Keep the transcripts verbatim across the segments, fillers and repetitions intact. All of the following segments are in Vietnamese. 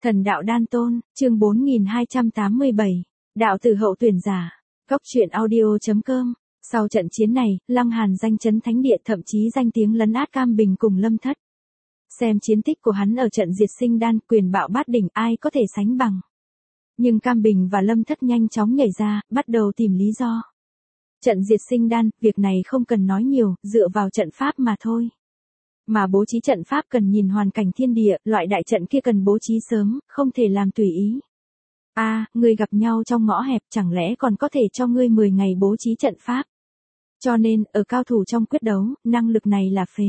Thần đạo đan tôn, chương bốn nghìn hai trăm tám mươi bảy. Đạo tử hậu tuyển giả. Góc truyện audio.com. Sau trận chiến này, Lăng Hàn danh chấn thánh địa, thậm chí danh tiếng lấn át Cam Bình cùng Lâm Thất. Xem chiến tích của hắn ở trận diệt sinh đan, quyền bạo bát đỉnh, ai có thể sánh bằng. Nhưng Cam Bình và Lâm Thất nhanh chóng nhảy ra, bắt đầu tìm lý do. Trận diệt sinh đan, việc này không cần nói nhiều, dựa vào trận pháp mà thôi. Mà bố trí trận pháp cần nhìn hoàn cảnh thiên địa, loại đại trận kia cần bố trí sớm, không thể làm tùy ý. A, à, ngươi gặp nhau trong ngõ hẹp, chẳng lẽ còn có thể cho ngươi mười ngày bố trí trận pháp. Cho nên, ở cao thủ trong quyết đấu, năng lực này là phế.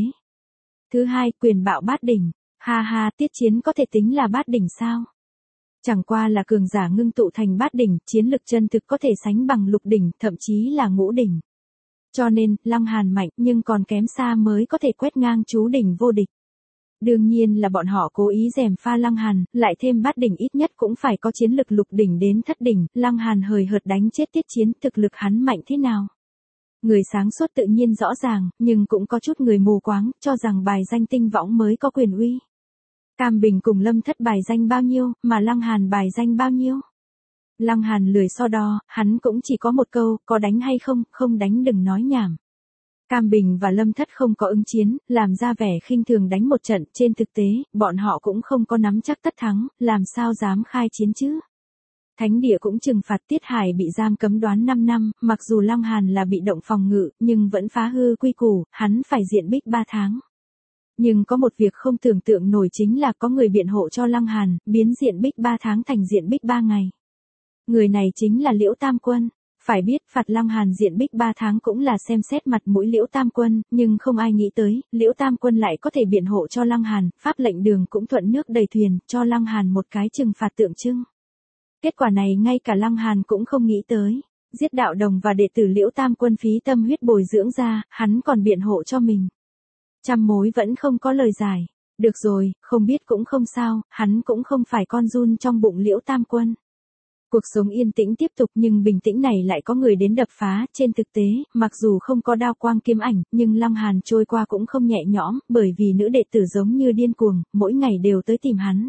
Thứ hai, quyền bạo bát đỉnh. Ha ha, tiết chiến có thể tính là bát đỉnh sao? Chẳng qua là cường giả ngưng tụ thành bát đỉnh, chiến lực chân thực có thể sánh bằng lục đỉnh, thậm chí là ngũ đỉnh. Cho nên, Lăng Hàn mạnh nhưng còn kém xa mới có thể quét ngang chú đỉnh vô địch. Đương nhiên là bọn họ cố ý gièm pha Lăng Hàn, lại thêm bát đỉnh ít nhất cũng phải có chiến lực lục đỉnh đến thất đỉnh, Lăng Hàn hời hợt đánh chết tiết chiến, thực lực hắn mạnh thế nào? Người sáng suốt tự nhiên rõ ràng, nhưng cũng có chút người mù quáng, cho rằng bài danh tinh võng mới có quyền uy. Cam Bình cùng Lâm Thất bài danh bao nhiêu, mà Lăng Hàn bài danh bao nhiêu? Lăng Hàn lười so đo, hắn cũng chỉ có một câu, có đánh hay không, không đánh đừng nói nhảm. Cam Bình và Lâm Thất không có ứng chiến, làm ra vẻ khinh thường đánh một trận, trên thực tế, bọn họ cũng không có nắm chắc tất thắng, làm sao dám khai chiến chứ. Thánh địa cũng trừng phạt Tiết Hải bị giam cấm đoán năm năm, mặc dù Lăng Hàn là bị động phòng ngự, nhưng vẫn phá hư quy củ, hắn phải diện bích ba tháng. Nhưng có một việc không tưởng tượng nổi chính là có người biện hộ cho Lăng Hàn, biến diện bích ba tháng thành diện bích ba ngày. Người này chính là Liễu Tam Quân. Phải biết, phạt Lăng Hàn diện bích ba tháng cũng là xem xét mặt mũi Liễu Tam Quân, nhưng không ai nghĩ tới, Liễu Tam Quân lại có thể biện hộ cho Lăng Hàn, pháp lệnh đường cũng thuận nước đầy thuyền, cho Lăng Hàn một cái trừng phạt tượng trưng. Kết quả này ngay cả Lăng Hàn cũng không nghĩ tới. Giết đạo đồng và đệ tử Liễu Tam Quân phí tâm huyết bồi dưỡng ra, hắn còn biện hộ cho mình. Trăm mối vẫn không có lời giải. Được rồi, không biết cũng không sao, hắn cũng không phải con giun trong bụng Liễu Tam Quân. Cuộc sống yên tĩnh tiếp tục nhưng bình tĩnh này lại có người đến đập phá, trên thực tế, mặc dù không có đao quang kiếm ảnh, nhưng Lăng Hàn trôi qua cũng không nhẹ nhõm, bởi vì nữ đệ tử giống như điên cuồng, mỗi ngày đều tới tìm hắn.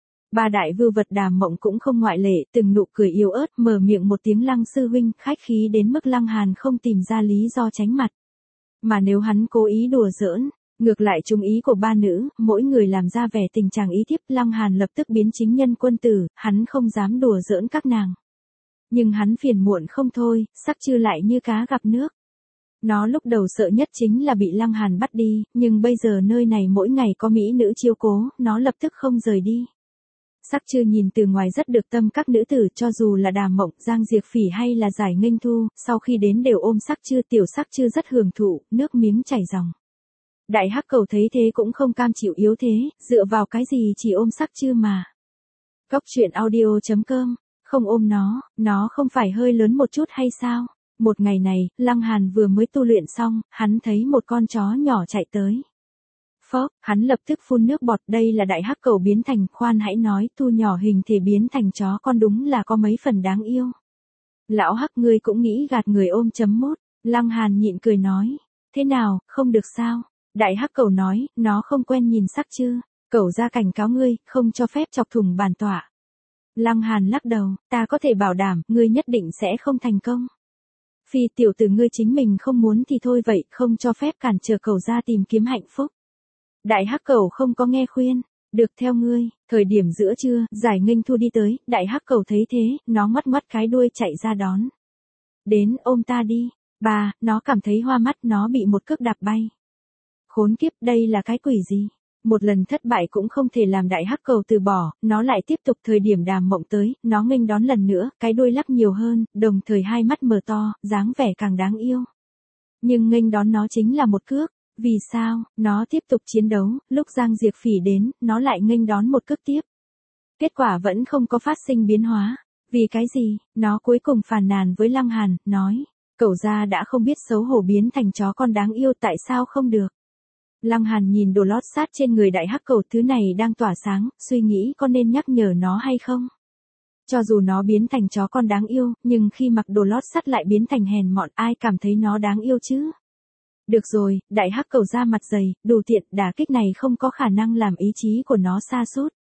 Ba đại vưu vật Đàm Mộng cũng không ngoại lệ, từng nụ cười yếu ớt, mở miệng một tiếng Lăng sư huynh, khách khí đến mức Lăng Hàn không tìm ra lý do tránh mặt. Mà nếu hắn cố ý đùa giỡn, ngược lại chung ý của ba nữ, mỗi người làm ra vẻ tình trạng ý thiếp, Lăng Hàn lập tức biến chính nhân quân tử, hắn không dám đùa giỡn các nàng. Nhưng hắn phiền muộn không thôi, sắc chư lại như cá gặp nước. Nó lúc đầu sợ nhất chính là bị Lăng Hàn bắt đi, nhưng bây giờ nơi này mỗi ngày có mỹ nữ chiếu cố, nó lập tức không rời đi. Sắc chư nhìn từ ngoài rất được tâm các nữ tử, cho dù là Đàm Mộng, Giang Diệp Phỉ hay là Giải Nghênh Thu, sau khi đến đều ôm sắc chư, tiểu sắc chư rất hưởng thụ, nước miếng chảy ròng. Đại Hắc Cầu thấy thế cũng không cam chịu yếu thế, dựa vào cái gì chỉ ôm sắc chư mà. Góc truyện audio.com, không ôm nó, nó không phải hơi lớn một chút hay sao? Một ngày này, Lăng Hàn vừa mới tu luyện xong, hắn thấy một con chó nhỏ chạy tới. Phốc, hắn lập tức phun nước bọt, đây là Đại Hắc Cầu biến thành, khoan hãy nói, thu nhỏ hình thể biến thành chó con đúng là có mấy phần đáng yêu. Lão Hắc ngươi cũng nghĩ gạt người ôm chấm mốt, Lăng Hàn nhịn cười nói, thế nào, không được sao? Đại Hắc Cầu nói, nó không quen nhìn sắc chư, Cẩu ra cảnh cáo ngươi, không cho phép chọc thủng bản tọa. Lăng Hàn lắc đầu, ta có thể bảo đảm, ngươi nhất định sẽ không thành công. Phi tiểu tử ngươi chính mình không muốn thì thôi vậy, không cho phép cản trở Cẩu ra tìm kiếm hạnh phúc. Đại Hắc Cầu không có nghe khuyên, được theo ngươi, thời điểm giữa trưa, Giải Nghênh Thu đi tới, Đại Hắc Cầu thấy thế, nó ngoắt ngoắt cái đuôi chạy ra đón. Đến, ôm ta đi, bà, nó cảm thấy hoa mắt, nó bị một cước đạp bay. Khốn kiếp, đây là cái quỷ gì? Một lần thất bại cũng không thể làm Đại Hắc Cầu từ bỏ, nó lại tiếp tục thời điểm Đàm Mộng tới, nó nghênh đón lần nữa, cái đuôi lắc nhiều hơn, đồng thời hai mắt mở to, dáng vẻ càng đáng yêu. Nhưng nghênh đón nó chính là một cước, vì sao, nó tiếp tục chiến đấu, lúc Giang Diệp Phỉ đến, nó lại nghênh đón một cước tiếp. Kết quả vẫn không có phát sinh biến hóa, vì cái gì, nó cuối cùng phàn nàn với Lăng Hàn, nói, Cẩu gia đã không biết xấu hổ biến thành chó con đáng yêu tại sao không được. Lăng Hàn nhìn đồ lót sát trên người Đại Hắc Cầu, thứ này đang tỏa sáng, suy nghĩ có nên nhắc nhở nó hay không. Cho dù nó biến thành chó con đáng yêu, nhưng khi mặc đồ lót sắt lại biến thành hèn mọn, ai cảm thấy nó đáng yêu chứ? Được rồi, Đại Hắc Cầu ra mặt dày, đủ tiện, đả kích này không có khả năng làm ý chí của nó sa sút.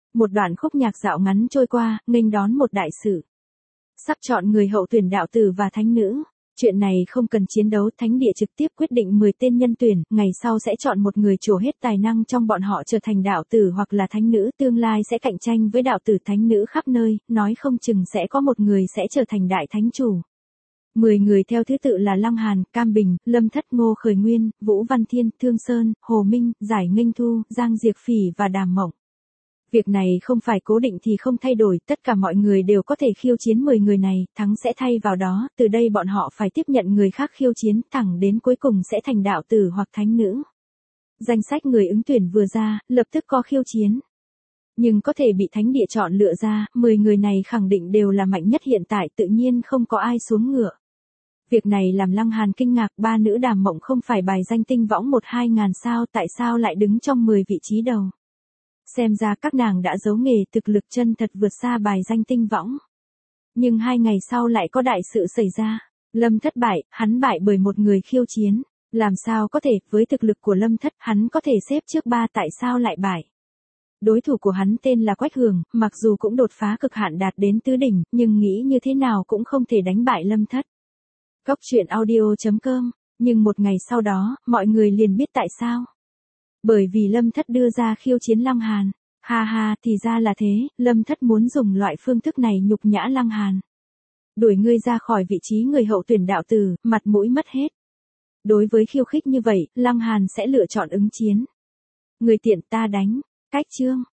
Một đoạn khúc nhạc dạo ngắn trôi qua, nghênh đón một đại sự. Sắp chọn người hậu tuyển đạo tử và thánh nữ. Chuyện này không cần chiến đấu, thánh địa trực tiếp quyết định mười tên nhân tuyển, ngày sau sẽ chọn một người trổ hết tài năng trong bọn họ trở thành đạo tử hoặc là thánh nữ, tương lai sẽ cạnh tranh với đạo tử thánh nữ khắp nơi, nói không chừng sẽ có một người sẽ trở thành đại thánh chủ. Mười người theo thứ tự là Lăng Hàn, Cam Bình, Lâm Thất, Ngô Khởi Nguyên, Vũ Văn Thiên, Thương Sơn, Hồ Minh, Giải Nghênh Thu, Giang Diệp Phỉ và Đàm Mộng. Việc này không phải cố định thì không thay đổi, tất cả mọi người đều có thể khiêu chiến mười người này, thắng sẽ thay vào đó, từ đây bọn họ phải tiếp nhận người khác khiêu chiến, thẳng đến cuối cùng sẽ thành đạo tử hoặc thánh nữ. Danh sách người ứng tuyển vừa ra, lập tức có khiêu chiến. Nhưng có thể bị thánh địa chọn lựa ra, mười người này khẳng định đều là mạnh nhất hiện tại, tự nhiên không có ai xuống ngựa. Việc này làm Lăng Hàn kinh ngạc, ba nữ Đàm Mộng không phải bài danh tinh võng một hai ngàn sao, tại sao lại đứng trong mười vị trí đầu. Xem ra các nàng đã giấu nghề, thực lực chân thật vượt xa bài danh tinh võng. Nhưng hai ngày sau lại có đại sự xảy ra. Lâm Thất bại, hắn bại bởi một người khiêu chiến. Làm sao có thể, với thực lực của Lâm Thất, hắn có thể xếp trước ba, tại sao lại bại? Đối thủ của hắn tên là Quách Hường, mặc dù cũng đột phá cực hạn đạt đến tứ đỉnh, nhưng nghĩ như thế nào cũng không thể đánh bại Lâm Thất. Cốc truyện audio chấm com. Nhưng một ngày sau đó, mọi người liền biết tại sao. Bởi vì Lâm Thất đưa ra khiêu chiến Lăng Hàn. Ha ha, thì ra là thế, Lâm Thất muốn dùng loại phương thức này nhục nhã Lăng Hàn. Đuổi ngươi ra khỏi vị trí người hậu tuyển đạo tử, mặt mũi mất hết. Đối với khiêu khích như vậy, Lăng Hàn sẽ lựa chọn ứng chiến. Người tiện ta đánh. Cách chương.